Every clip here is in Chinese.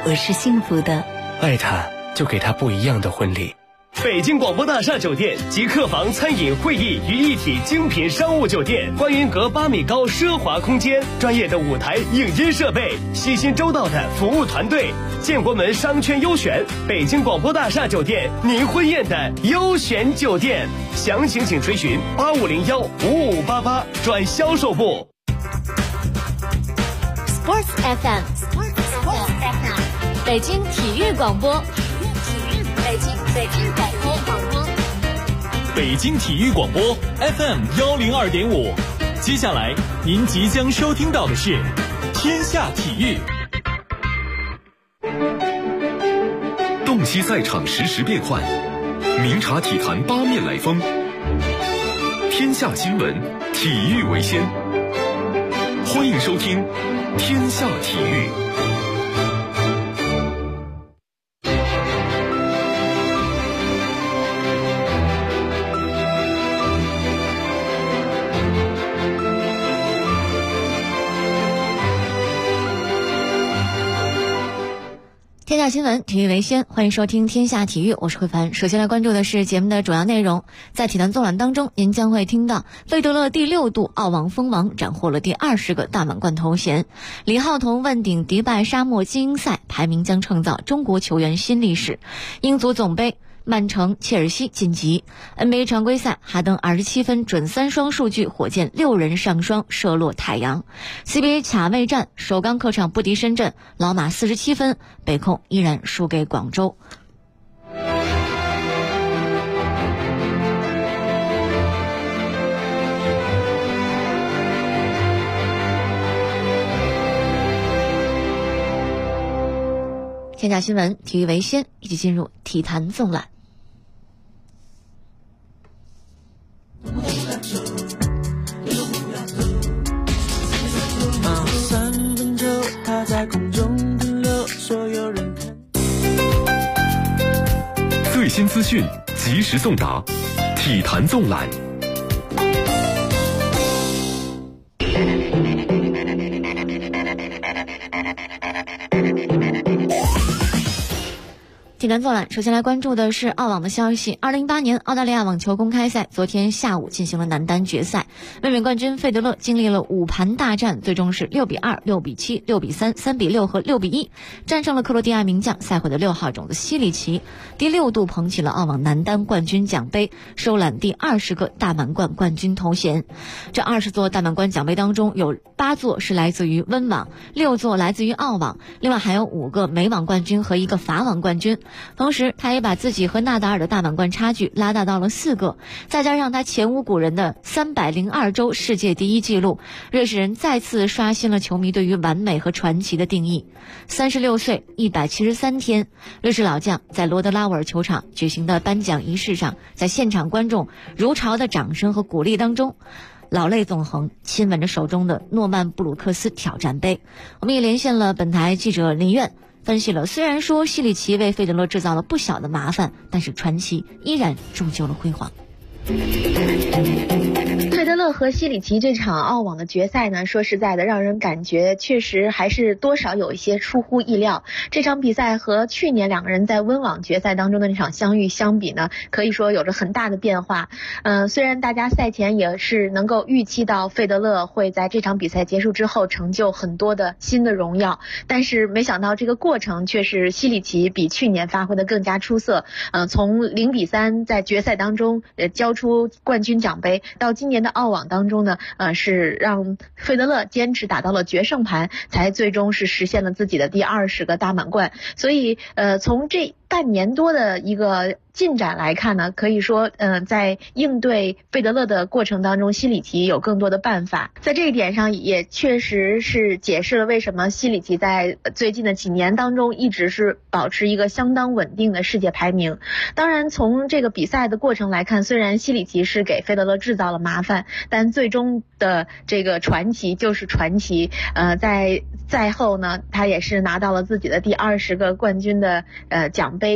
我是幸福的。 爱他，就给他不一样的婚礼。 北京广播大厦酒店集客房、餐饮、会议于一体精品商务酒店，观云阁8米高奢华空间，专业的舞台影音设备，细心周到的服务团队，建国门商圈优选，北京广播大厦酒店，您婚宴的优选酒店。详情请垂询85015588转销售部。 Sports FM， 北京体育广播，北京广播， 北京体育广播 FM102.5。接下来您即将收听到的是天下体育。 洞悉赛场实时变幻，明察体坛八面来风。天下新闻，体育为先。欢迎收听天下体育。 天下新闻，体育为先，欢迎收听天下体育，我是慧凡。首先来关注的是节目的主要内容。在体坛纵览当中，您将会听到费德勒第6度澳网封王，斩获了第20个大满贯头衔。李浩彤问鼎迪拜沙漠精英赛，排名将创造中国球员新历史。英足总杯，曼城、切尔西晋级。NBA 常规赛，哈登27分准3双数据，火箭6人上双射落太阳。CBA 卡位战，首钢客场不敌深圳，老马47分，北控依然输给广州。天下新闻，体育为先，一起进入体坛纵览。 3分钟它在空中停留，所有人看。 最新资讯，及时送达，体坛纵览。 体坛纵览，首先来关注的是澳网的消息。2018年澳大利亚网球公开赛昨天下午进行了男单决赛，卫冕冠军费德勒经历了5盘大战，最终是6比2、6比7、6比3、3比6和6比1，战胜了克罗地亚名将赛会的6号种子西里奇，第6度捧起了澳网男单冠军奖杯，收揽第20个大满贯冠军头衔。这20座大满贯奖杯当中，有8座是来自于温网，6座来自于澳网，另外还有5个美网冠军和1个法网冠军。同时他也把自己和纳达尔的大满贯差距拉大到了4个，再加上他前无古人的302周世界第一纪录，瑞士人再次刷新了球迷对于完美和传奇的定义。36岁173天，瑞士老将在罗德拉沃尔球场举行的颁奖仪式上，在现场观众如潮的掌声和鼓励当中，老泪纵横，亲吻着手中的诺曼布鲁克斯挑战杯。我们也连线了本台记者林苑，分析了，虽然说西里奇为费德勒制造了不小的麻烦，但是传奇依然铸就了辉煌。 费德勒和西里奇这场澳网的决赛呢，说实在的，让人感觉确实还是多少有一些出乎意料。这场比赛和去年2个人在温网决赛当中的那场相遇相比呢，可以说有着很大的变化。虽然大家赛前也是能够预期到费德勒会在这场比赛结束之后成就很多的新的荣耀，但是没想到这个过程却是西里奇比去年发挥的更加出色。从0比3在决赛当中交出冠军奖杯，到今年的澳网当中呢，是让费德勒坚持打到了决胜盘，才最终是实现了自己的第20个大满贯。所以从这半年多的一个进展来看呢，可以说在应对费德勒的过程当中，西里奇有更多的办法。在这一点上也确实是解释了为什么西里奇在最近的几年当中一直是保持一个相当稳定的世界排名。当然从这个比赛的过程来看，虽然西里奇是给费德勒制造了麻烦，但最终的这个传奇就是传奇。在赛后呢，他也是拿到了自己的第20个冠军的奖杯。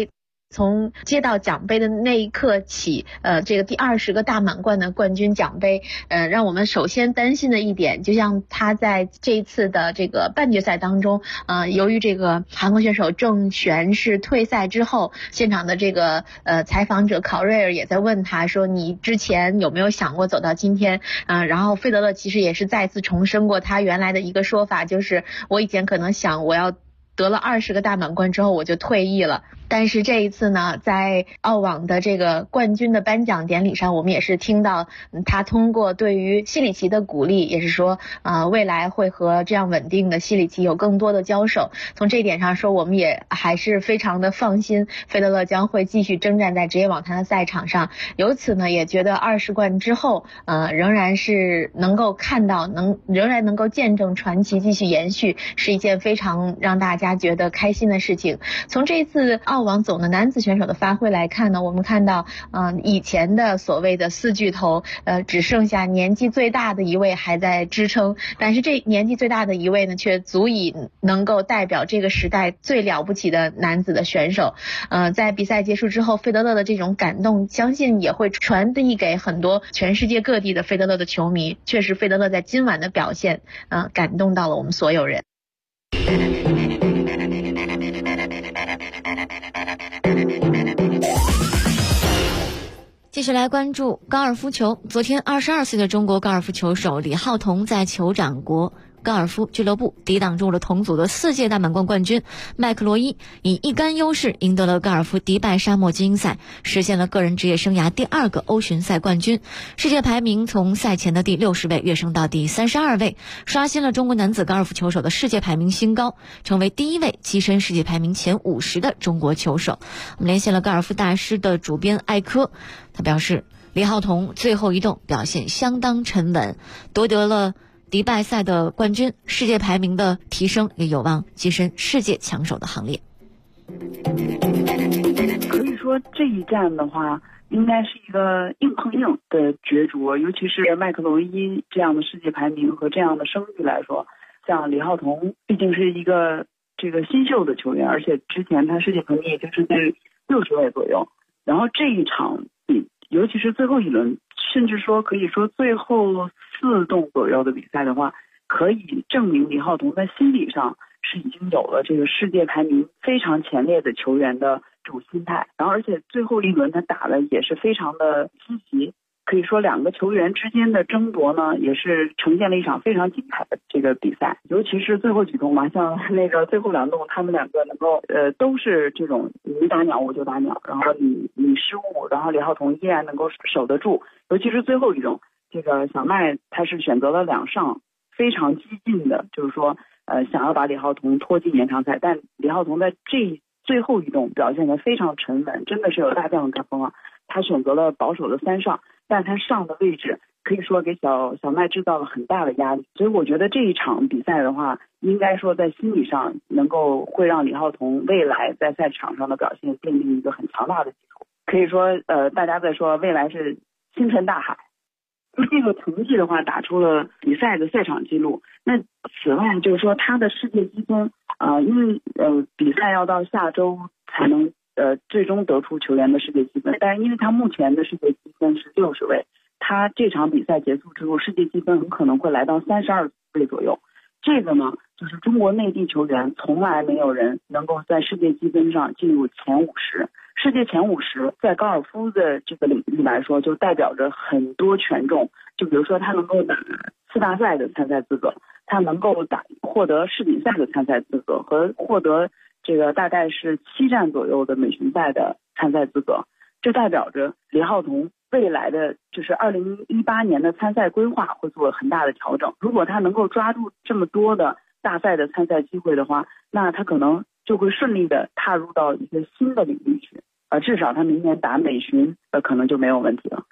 从接到奖杯的那一刻起，这个第20个大满贯的冠军奖杯，让我们首先担心的一点，就像他在这一次的这个半决赛当中，由于这个韩国选手郑璇是退赛之后，现场的这个采访者考瑞尔也在问他说，你之前有没有想过走到今天？然后费德勒其实也是再次重申过他原来的一个说法，就是我以前可能想我要得了20个大满贯之后我就退役了。但是这一次呢，在澳网的这个冠军的颁奖典礼上，我们也是听到他通过对于西里奇的鼓励，也是说未来会和这样稳定的西里奇有更多的交手。从这一点上说，我们也还是非常的放心，费德勒将会继续征战在职业网坛的赛场上。由此呢，也觉得20冠之后仍然是能够看到仍然能够见证传奇继续延续，是一件非常让大家觉得开心的事情。从这一次澳网总的男子选手的发挥来看呢，我们看到以前的所谓的4巨头只剩下年纪最大的一位还在支撑，但是这年纪最大的一位呢，却足以能够代表这个时代最了不起的男子的选手。在比赛结束之后，费德勒的这种感动相信也会传递给很多全世界各地的费德勒的球迷。确实费德勒在今晚的表现感动到了我们所有人。 继续来关注高尔夫球。昨天22岁的中国高尔夫球手李浩彤在酋长国高尔夫俱乐部抵挡住了同组的4届大满贯冠军麦克罗伊，以1杆优势赢得了高尔夫迪拜沙漠精英赛，实现了个人职业生涯第2个欧巡赛冠军，世界排名从赛前的第60位跃升到第32位，刷新了中国男子高尔夫球手的世界排名新高，成为第1位跻身世界排名前50的中国球手。我们连线了高尔夫大师的主编艾科，他表示李浩彤最后一洞表现相当沉稳，夺得了迪拜赛的冠军，世界排名的提升也有望跻身世界强手的行列。 可以说这一战的话应该是一个硬碰硬的角逐，尤其是麦克罗伊这样的世界排名和这样的声誉来说，像李浩彤毕竟是一个这个新秀的球员，而且之前他世界排名也就是在60位左右，然后这一场尤其是最后一轮，甚至说可以说最后4洞左右的比赛的话，可以证明李浩彤在心理上是已经有了这个世界排名非常前列的球员的这种心态，然后而且最后一轮他打的也是非常的积极，可以说2个球员之间的争夺呢，也是呈现了一场非常精彩的这个比赛，尤其是最后几洞嘛，像那个最后2洞，他们2个能够都是这种你打鸟我就打鸟，然后你失误，然后李浩彤依然能够守得住，尤其是最后一种，这个小麦他是选择了2上，非常激进的，就是说想要把李浩彤拖进延长赛，但李浩彤在这最后一洞表现得非常沉稳，真的是有大将之风啊。他选择了保守的3上，但他上的位置可以说给小麦制造了很大的压力，所以我觉得这一场比赛的话，应该说在心理上能够会让李浩彤未来在赛场上的表现奠定一个很强大的基础。可以说大家在说未来是星辰大海，这个成绩的话打出了比赛的赛场记录。那此外就是说他的世界积分因为比赛要到下周才能最终得出球员的世界积分，但是因为他目前的世界积分是60位，他这场比赛结束之后世界积分很可能会来到32位左右，这个呢就是中国内地球员从来没有人能够在世界积分上进入前50，世界前50在高尔夫的这个领域来说就代表着很多权重，就比如说他能够打4大赛的参赛资格，他能够获得世锦赛的参赛资格和获得这个大概是7站左右的美巡赛的参赛资格，这代表着李浩彤未来的就是2018年的参赛规划会做很大的调整。如果他能够抓住这么多的大赛的参赛机会的话，那他可能就会顺利的踏入到一个新的领域去，至少他明年打美巡可能就没有问题了。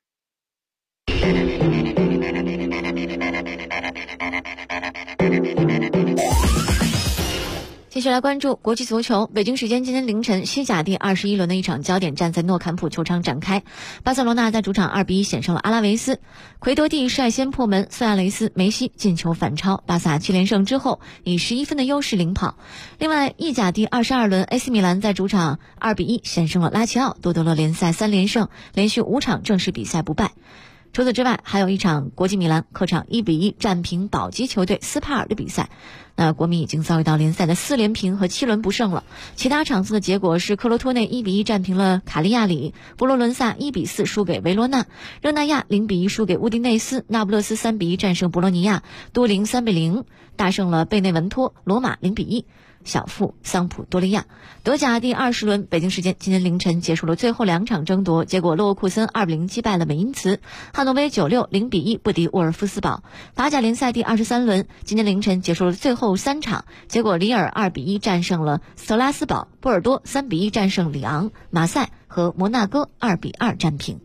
继继续来关注国际足球。北京时间今天凌晨，西甲第21轮的一场焦点战在诺坎普球场展开。巴塞罗那在主场2-1险胜了阿拉维斯，奎多蒂率先破门，苏亚雷斯、梅西进球反超，巴萨7连胜之后以11分的优势领跑。另外，意甲第22轮 AC 米兰在主场2-1险胜了拉齐奥，夺得了联赛3连胜，连续5场正式比赛不败。除此之外，还有一场国际米兰客场1-1战平保级球队斯帕尔的比赛。那国米已经遭遇到联赛的4连平和7轮不胜了。其他场次的结果是科罗托内1-1战平了卡利亚里，佛罗伦萨1-4输给维罗纳，热那亚0-1输给乌迪内斯，那不勒斯3-1战胜博洛尼亚，都灵3-0大胜了贝内文托，罗马0-1小负桑普多利亚。德甲第20轮，北京时间今天凌晨结束了最后2场争夺，结果勒沃库森2-0击败了美因茨，汉诺威96 0-1不敌沃尔夫斯堡。法甲联赛第23轮，今天凌晨结束了最后3场，结果里尔2-1战胜了斯特拉斯堡，波尔多3-1战胜里昂，马赛和摩纳哥2-2战平。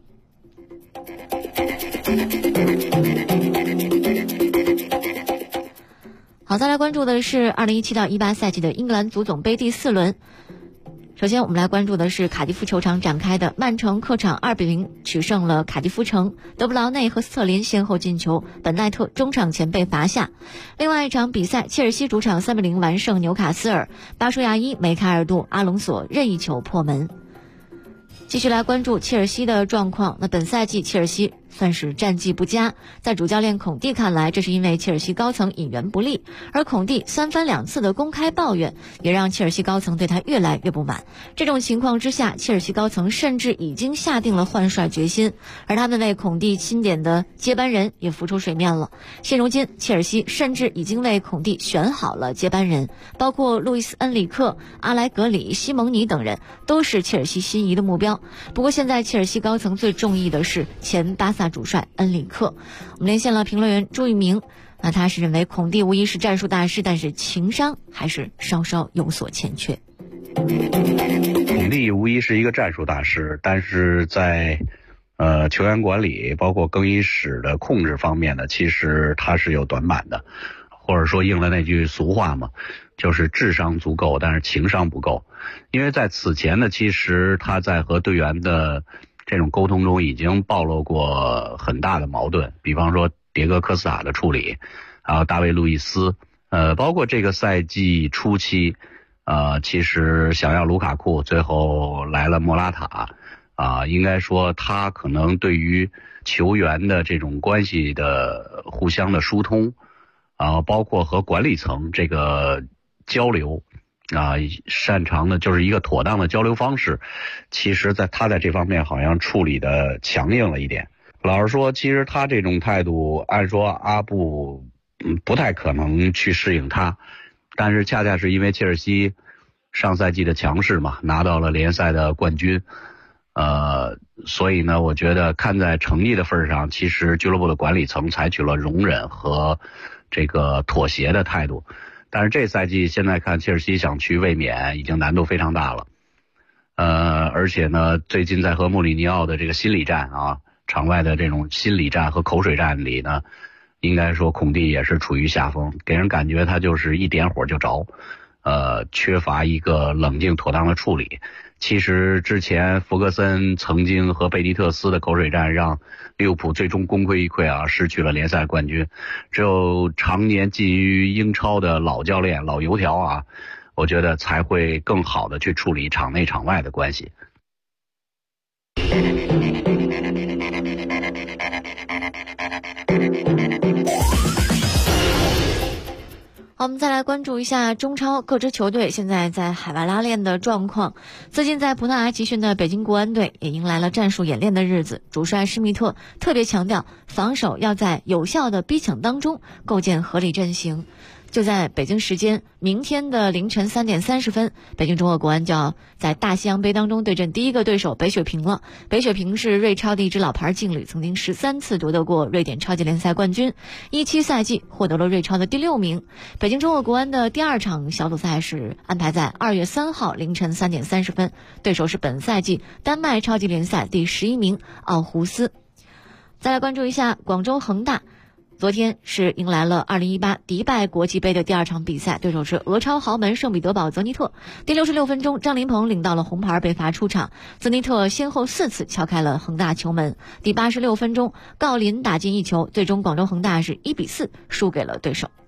好，再来关注的是2017到18赛季的英格兰足总杯第4轮。首先我们来关注的是卡迪夫球场展开的曼城客场2-0取胜了卡迪夫城，德布劳内和斯特林先后进球，本奈特中场前被罚下。另外一场比赛，切尔西主场3-0完胜纽卡斯尔，巴舒亚伊、梅开二度，阿隆索任意球破门。继续来关注切尔西的状况。那本赛季切尔西算是战绩不佳，在主教练孔蒂看来，这是因为切尔西高层引援不利，而孔蒂3番2次的公开抱怨，也让切尔西高层对他越来越不满。这种情况之下，切尔西高层甚至已经下定了换帅决心，而他们为孔蒂钦点的接班人也浮出水面了。现如今，切尔西甚至已经为孔蒂选好了接班人，包括路易斯·恩里克、阿莱格里、西蒙尼等人，都是切尔西心仪的目标。不过现在切尔西高层最中意的是前巴萨主帅恩里克。我们连线了评论员朱一鸣，那他是认为孔蒂无疑是战术大师，但是情商还是稍稍有所欠缺。 孔蒂无疑是一个战术大师，但是在球员管理包括更衣室的控制方面呢，其实他是有短板的，或者说应了那句俗话嘛，就是智商足够但是情商不够。因为在此前呢，其实他在和队员的这种沟通中已经暴露过很大的矛盾，比方说迭戈科斯塔的处理，还有大卫路易斯，包括这个赛季初期其实想要卢卡库，最后来了莫拉塔应该说他可能对于球员的这种关系的互相的疏通包括和管理层这个交流擅长的就是一个妥当的交流方式，其实他在这方面好像处理的强硬了一点。老实说，其实他这种态度按说阿布不太可能去适应他，但是恰恰是因为切尔西上赛季的强势嘛，拿到了联赛的冠军所以呢，我觉得看在成绩的份上，其实俱乐部的管理层采取了容忍和这个妥协的态度。但是这赛季现在看切尔西想去卫冕已经难度非常大了，而且呢，最近在和穆里尼奥的这个心理战场外的这种心理战和口水战里呢，应该说孔蒂也是处于下风，给人感觉他就是一点火就着，缺乏一个冷静妥当的处理。其实之前弗格森曾经和贝尼特斯的口水战让利物浦最终功亏一篑失去了联赛冠军。只有常年浸于英超的老教练老油条我觉得才会更好的去处理场内场外的关系。 好，我们再来关注一下中超各支球队现在在海外拉练的状况。最近在葡萄牙集训的北京国安队也迎来了战术演练的日子，主帅施密特特别强调防守要在有效的逼抢当中构建合理阵型。就在北京时间明天的凌晨3点30分，北京中赫国安就要在大西洋杯当中对阵第一个对手北雪平了。北雪平是瑞超的一支老牌劲旅，曾经13次夺得过瑞典超级联赛冠军，17赛季获得了瑞超的第6名。北京中赫国安的第2场小组赛是安排在2月3号凌晨3点30分，对手是本赛季丹麦超级联赛第11名奥胡斯。再来关注一下广州恒大。 昨天是迎来了2018迪拜国际杯的第2场比赛，对手是俄超豪门圣彼得堡泽尼特。第66分钟，张琳芃领到了红牌被罚出场，泽尼特先后4次敲开了恒大球门。第86分钟，郜林打进1球，最终广州恒大是1-4输给了对手。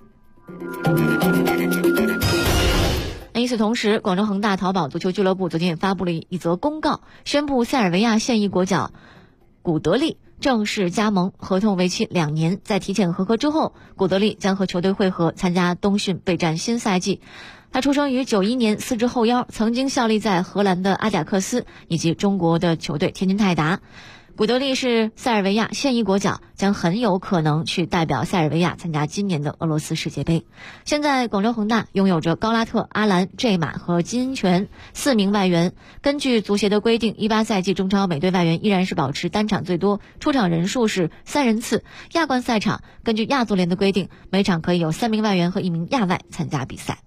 与此同时，广州恒大淘宝足球俱乐部昨天也发布了一则公告，宣布塞尔维亚现役国脚古德利正式加盟，合同为期2年。在体检合格之后，古德利将和球队会合，参加冬训备战新赛季。他出生于91年，4肢后腰，曾经效力在荷兰的阿贾克斯以及中国的球队天津泰达。古德利是塞尔维亚现役国脚，将很有可能去代表塞尔维亚参加今年的俄罗斯世界杯。现在广州恒大拥有着高拉特、阿兰、J 马和金泉4名外援。根据足协的规定，18赛季中超每队外援依然是保持单场最多出场人数是3人次。亚冠赛场根据亚足联的规定，每场可以有3名外援和1名亚外参加比赛。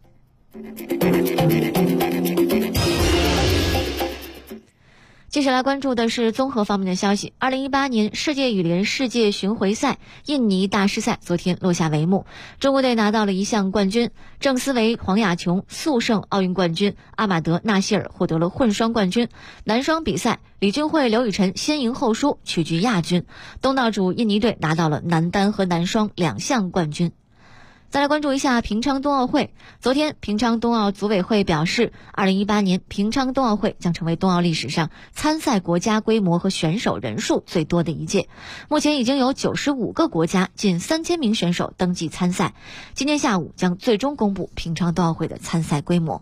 接下来关注的是综合方面的消息。2018年世界羽联世界巡回赛印尼大师赛昨天落下帷幕，中国队拿到了1项冠军，郑思维、黄雅琼速胜奥运冠军，阿马德、纳希尔获得了混双冠军。男双比赛，李俊慧、刘雨辰先赢后输，屈居亚军。东道主印尼队拿到了男单和男双2项冠军。再来关注一下平昌冬奥会。昨天，平昌冬奥组委会表示，2018年平昌冬奥会将成为冬奥历史上参赛国家规模和选手人数最多的一届。目前已经有95个国家近3000名选手登记参赛。今天下午将最终公布平昌冬奥会的参赛规模。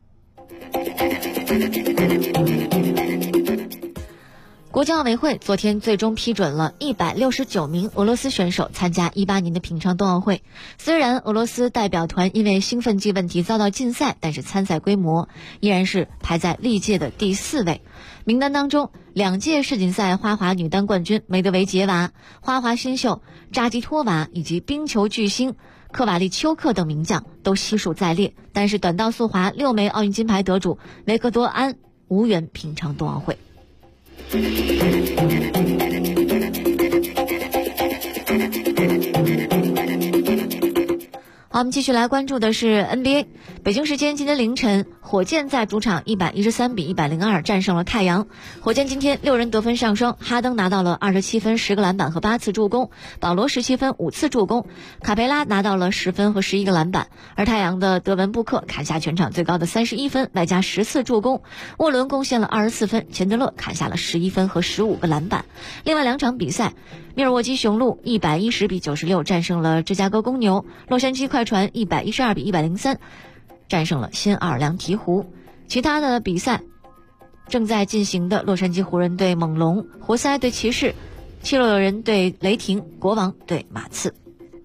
国际奥委会昨天最终批准了169名俄罗斯选手参加18年的平昌冬奥会。虽然俄罗斯代表团因为兴奋剂问题遭到禁赛，但是参赛规模依然是排在历届的第4位。名单当中，2届世锦赛花滑女单冠军梅德韦杰娃、花滑新秀扎基托娃以及冰球巨星科瓦利丘克等名将都悉数在列，但是短道速滑6枚奥运金牌得主维克多安无缘平昌冬奥会。好，我们继续来关注的是 NBA。北京时间今天凌晨，火箭在主场113-102战胜了太阳。火箭今天6人得分上双，哈登拿到了27分、10个篮板和8次助攻，保罗17分、5次助攻，卡佩拉拿到了10分和11个篮板，而太阳的德文布克砍下全场最高的31分，外加10次助攻，沃伦贡献了24分，钱德勒砍下了11分和15个篮板。另外2场比赛，密尔沃基雄鹿110-96战胜了芝加哥公牛，洛杉矶快船112-103战胜了新奥尔良鹈鹕。其他的比赛正在进行的，洛杉矶湖人对猛龙，活塞对骑士，七六人对雷霆，国王对马刺。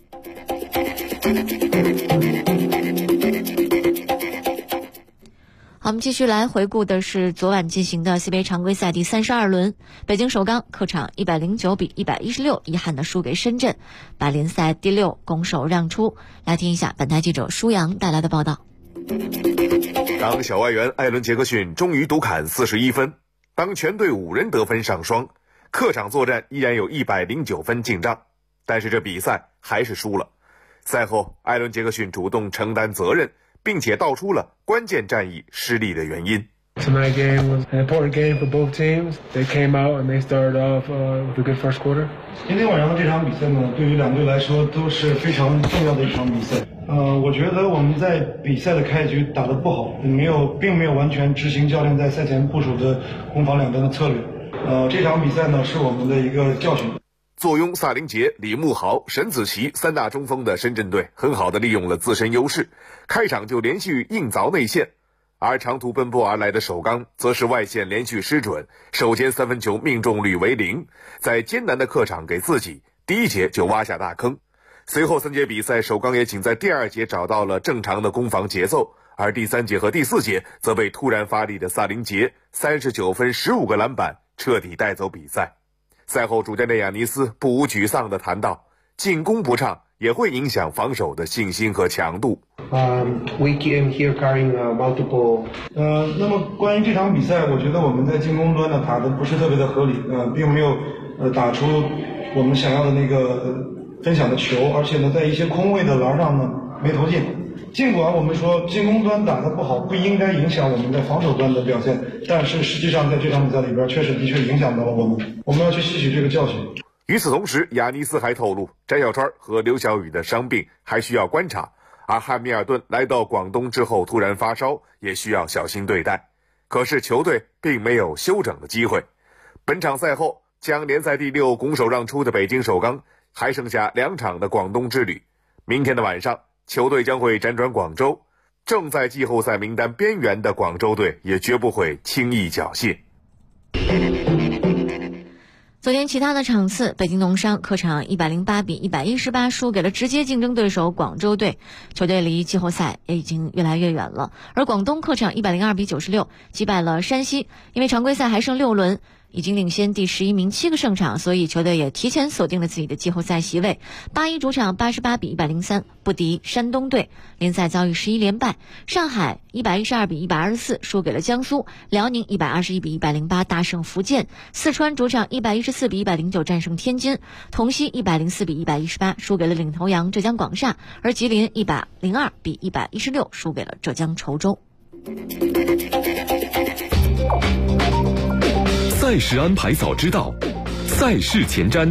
好，我们继续来回顾的是昨晚进行的 CBA 常规赛第32轮，北京首钢客场109-116遗憾的输给深圳，把联赛第6攻守让出。来听一下本台记者舒阳带来的报道。 当小外援艾伦·杰克逊终于独砍41分，当全队5人得分上双，客场作战依然有109分进账，但是这比赛还是输了。赛后，艾伦·杰克逊主动承担责任，并且道出了关键战役失利的原因。 Tonight game was an important game for both teams. They came out and they started off with a good first quarter. 今天晚上的这场比赛呢，对于2队来说都是非常重要的一场比赛。我觉得我们在比赛的开局打得不好，并没有完全执行教练在赛前部署的攻防两端的策略。这场比赛呢是我们的一个教训。 坐拥萨林杰、李慕豪、沈子琪3大中锋的深圳队很好地利用了自身优势，开场就连续硬凿内线，而长途奔波而来的首钢则是外线连续失准，首节3分球命中率为0，在艰难的客场给自己第1节就挖下大坑。随后3节比赛，首钢也仅在第2节找到了正常的攻防节奏，而第3节和第4节则被突然发力的萨林杰39分15个篮板彻底带走比赛。赛后主教练亚尼斯不无沮丧地谈到，进攻不畅也会影响防守的信心和强度。 We came here carrying multiple. 那么关于这场比赛，我觉得我们在进攻端呢打得不是特别的合理，并没有打出我们想要的那个分享的球，而且呢，在一些空位的篮上呢没投进。尽管我们说进攻端打得不好，不应该影响我们在防守端的表现，但是实际上在这场比赛里边，的确影响到了我们。我们要去吸取这个教训。 与此同时，亚尼斯还透露，詹小川和刘晓宇的伤病还需要观察，而汉密尔顿来到广东之后突然发烧，也需要小心对待。可是球队并没有休整的机会。本场赛后，将联赛第6拱手让出的北京首钢还剩下2场的广东之旅。明天的晚上，球队将会辗转广州，正在季后赛名单边缘的广州队也绝不会轻易侥幸。 昨天其他的场次，北京农商客场108比118输给了直接竞争对手广州队，球队离季后赛也已经越来越远了。而广东客场102比96击败了山西，因为常规赛还剩6轮，已经领先第11名7个胜场，所以球队也提前锁定了自己的季后赛席位。八一主场88比103不敌山东队，联赛遭遇11连败。上海112比124输给了江苏，辽宁121比108大胜福建，四川主场114比109战胜天津，同曦104比118输给了领头羊浙江广厦，而吉林102比116输给了浙江稠州。 赛事安排早知道，赛事前瞻。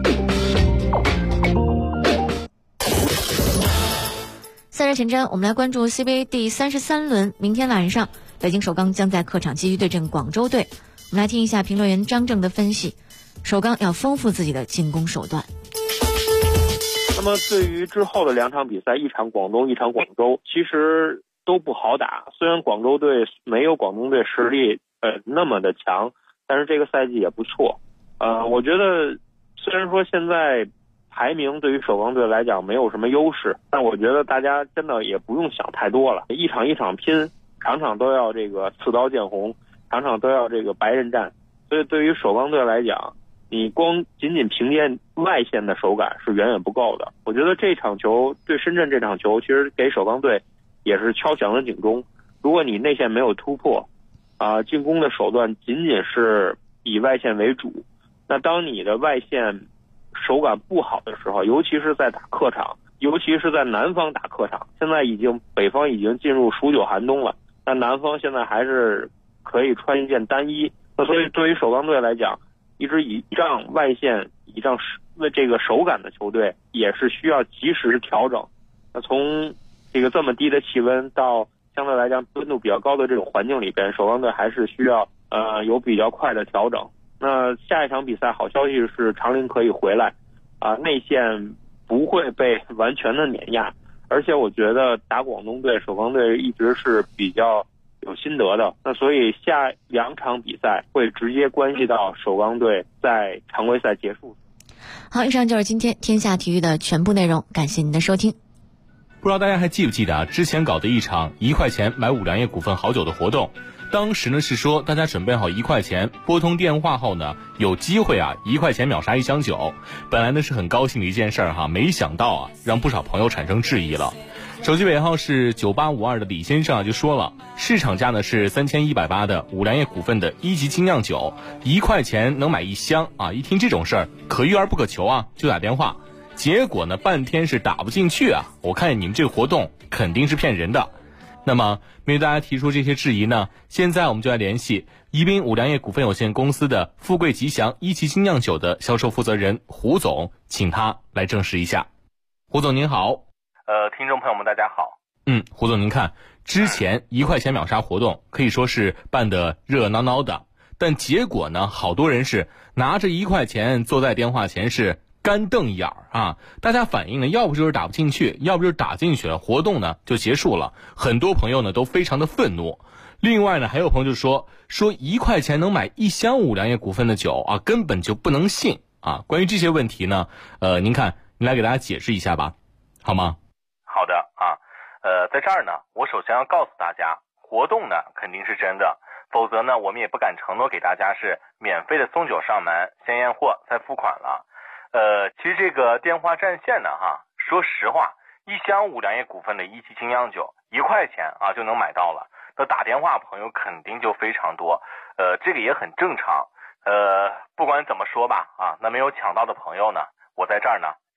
赛事前瞻，我们来关注 CBA 第33轮，明天晚上北京首钢将在客场继续对阵广州队。我们来听一下评论员张正的分析，首钢要丰富自己的进攻手段。 那么对于之后的2场比赛，一场广东，一场广州，其实都不好打。虽然广州队没有广东队实力那么的强，但是这个赛季也不错。我觉得虽然说现在排名对于首钢队来讲没有什么优势，但我觉得大家真的也不用想太多了，一场一场拼，场场都要这个刺刀见红，场场都要这个白刃战。所以对于首钢队来讲，你仅仅凭借外线的手感是远远不够的。我觉得这场球对深圳这场球，其实给首钢队也是敲响了警钟。如果你内线没有突破，进攻的手段仅仅是以外线为主，那当你的外线手感不好的时候，尤其是在打客场，尤其是在南方打客场，现在北方已经进入数9寒冬了，但南方现在还是可以穿一件单衣。那所以对于首钢队来讲，一支倚仗外线倚仗这个手感的球队也是需要及时调整。那从这个这么低的气温到相对来讲温度比较高的这种环境里边，首钢队还是需要有比较快的调整。那下一场比赛好消息是长林可以回来，内线不会被完全的碾压，而且我觉得打广东队首钢队一直是比较有心得的。那所以下2场比赛会直接关系到首钢队在常规赛结束。 好，以上就是今天天下体育的全部内容，感谢您的收听。 不知道大家还记不记得之前搞的一场1块钱买五粮液股份好酒的活动，当时呢是说大家准备好1块钱，拨通电话后呢有机会1块钱秒杀1箱酒。本来呢是很高兴的一件事儿没想到让不少朋友产生质疑了。手机尾号是9852的李先生就说了，市场价呢是3180的五粮液股份的1级精酿酒，1块钱能买1箱一听这种事儿可遇而不可求就打电话。结果呢半天是打不进去我看你们这个活动肯定是骗人的。那么面对大家提出这些质疑呢，现在我们就来联系宜宾五粮液股份有限公司的富贵吉祥1级精酿酒的销售负责人胡总，请他来证实一下。胡总您好。 听众朋友们大家好。 胡总您看，之前1块钱秒杀活动可以说是办得热闹闹的，但结果呢好多人是拿着1块钱坐在电话前是干瞪眼大家反映呢，要不就是打不进去，要不就是打进去了，活动呢就结束了。很多朋友呢都非常的愤怒。另外呢，还有朋友就说1块钱能买1箱五粮液股份的酒根本就不能信关于这些问题呢，您来给大家解释一下吧，好吗？ 好的在这儿呢，我首先要告诉大家，活动呢肯定是真的，否则呢我们也不敢承诺给大家是免费的送酒上门，先验货再付款了。其实这个电话占线呢说实话，1箱五粮液股份的1级精酿酒1块钱就能买到了，那打电话朋友肯定就非常多，这个也很正常。不管怎么说吧那没有抢到的朋友呢，我在这儿呢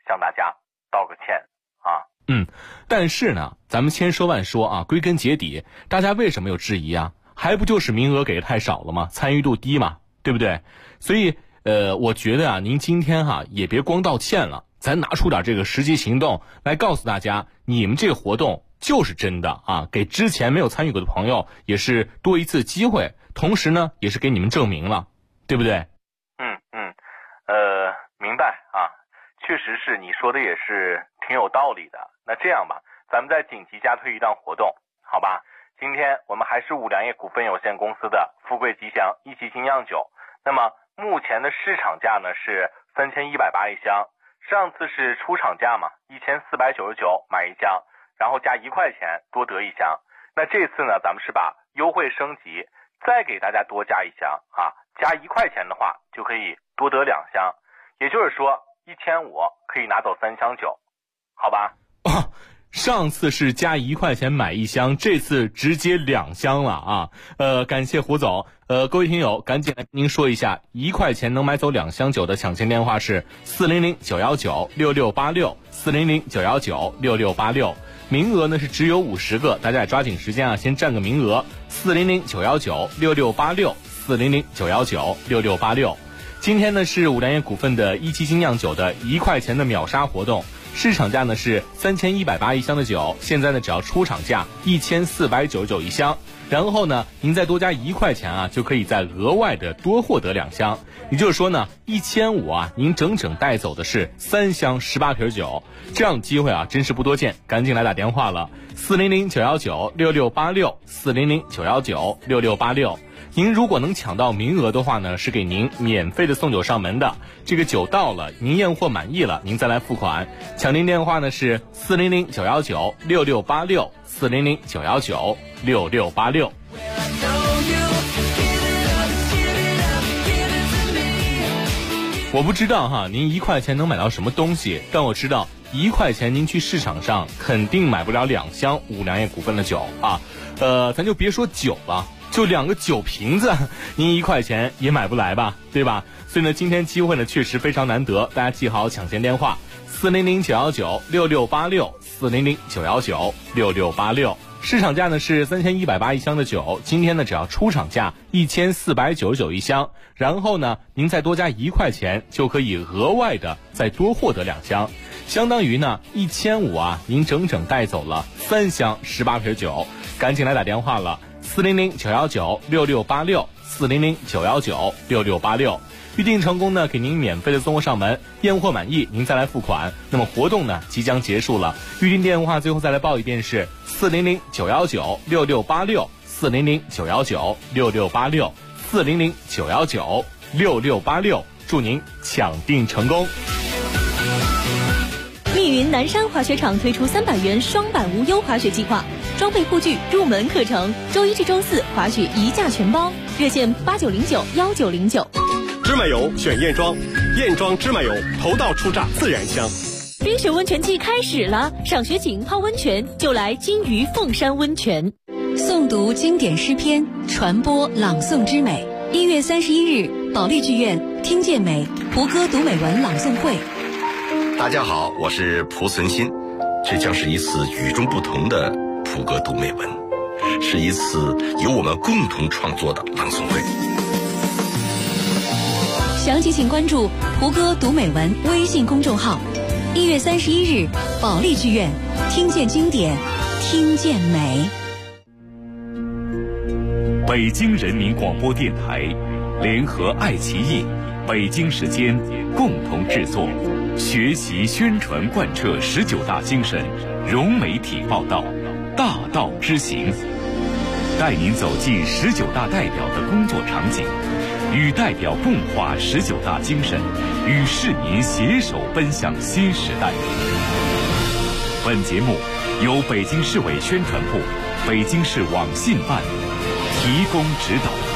向大家道个歉啊。 但是呢，咱们千说万说啊，归根结底，大家为什么有质疑啊？还不就是名额给的太少了吗？参与度低嘛，对不对？所以我觉得啊，您今天也别光道歉了，咱拿出点这个实际行动来告诉大家，你们这个活动就是真的啊，给之前没有参与过的朋友也是多一次机会，同时呢，也是给你们证明了，对不对？ 明白啊，确实是你说的也是挺有道理的。那这样吧，咱们再紧急加推一档活动，好吧？今天我们还是五粮液股份有限公司的富贵吉祥一期精酿酒，那么目前的市场价呢是3180一箱，上次是出厂价嘛，1499买一箱，然后加1块钱多得一箱。那这次呢，咱们是把优惠升级，再给大家多加一箱啊，加1块钱的话就可以多得2箱，也就是说1500可以拿走3箱酒，好吧？ 上次是加1块钱买一箱，这次直接2箱了啊！感谢胡总。各位听友，赶紧来您说一下，1块钱能买走2箱酒的抢先电话是400-919-6686，400-919-6686。名额呢是只有50个，大家也抓紧时间啊，先占个名额。400-919-6686，400-919-6686。今天呢是五粮液股份的一期精酿酒的1块钱的秒杀活动。市场价呢是3180一箱的酒，现在呢只要出厂价1499一箱，然后呢您再多加1块钱啊，就可以再额外的多获得2箱，也就是说呢1500啊，您整整带走的是3箱18瓶酒，这样的机会啊真是不多见，赶紧来打电话了，400-919-6686，400-919-6686。您如果能抢到名额的话呢，是给您免费的送酒上门的。这个酒到了，您验货满意了，您再来付款。抢您电话呢是400-919-6686，400-919-6686。我不知道哈，您1块钱能买到什么东西，但我知道1块钱您去市场上肯定买不了2箱五粮液股份的酒啊。咱就别说酒了，就2个酒瓶子，您1块钱也买不来吧，对吧？所以呢，今天机会呢确实非常难得，大家记好抢先电话：400-919-6686，400-919-6686。市场价呢是3180一箱的酒，今天呢只要出厂价1499一箱，然后呢您再多加1块钱，就可以额外的再多获得2箱，相当于呢1500啊，您整整带走了3箱18瓶酒，赶紧来打电话了。400-919-6686，400-919-6686。预定成功呢，给您免费的送货上门，验货满意您再来付款。那么活动呢即将结束了，预定电话最后再来报一遍是400-919-6686，400-919-6686，400-919-6686。祝您抢订成功。 密云南山滑雪场推出300元双板无忧滑雪计划，装备护具入门课程，周一至周四滑雪1价全包，热线8909-1909。 芝麻油选燕庄，燕庄芝麻油头道初榨自然香。 冰雪温泉季开始了，赏雪景泡温泉就来金鱼凤山温泉。 诵读经典诗篇，传播朗诵之美。1月31日，保利剧院听见美蒲歌读美文朗诵会。 大家好，我是蒲存昕，这将是一次与众不同的蒲歌读美文，是一次由我们共同创作的朗诵会。 详情请关注蒲歌读美文微信公众号。1月31日，保利剧院，听见经典，听见美。 北京人民广播电台联合爱奇艺、北京时间共同制作，学习宣传贯彻19大精神，融媒体报道，大道之行，带您走进19大代表的工作场景，与代表共话19大精神，与市民携手奔向新时代。本节目由北京市委宣传部、北京市网信办提供指导。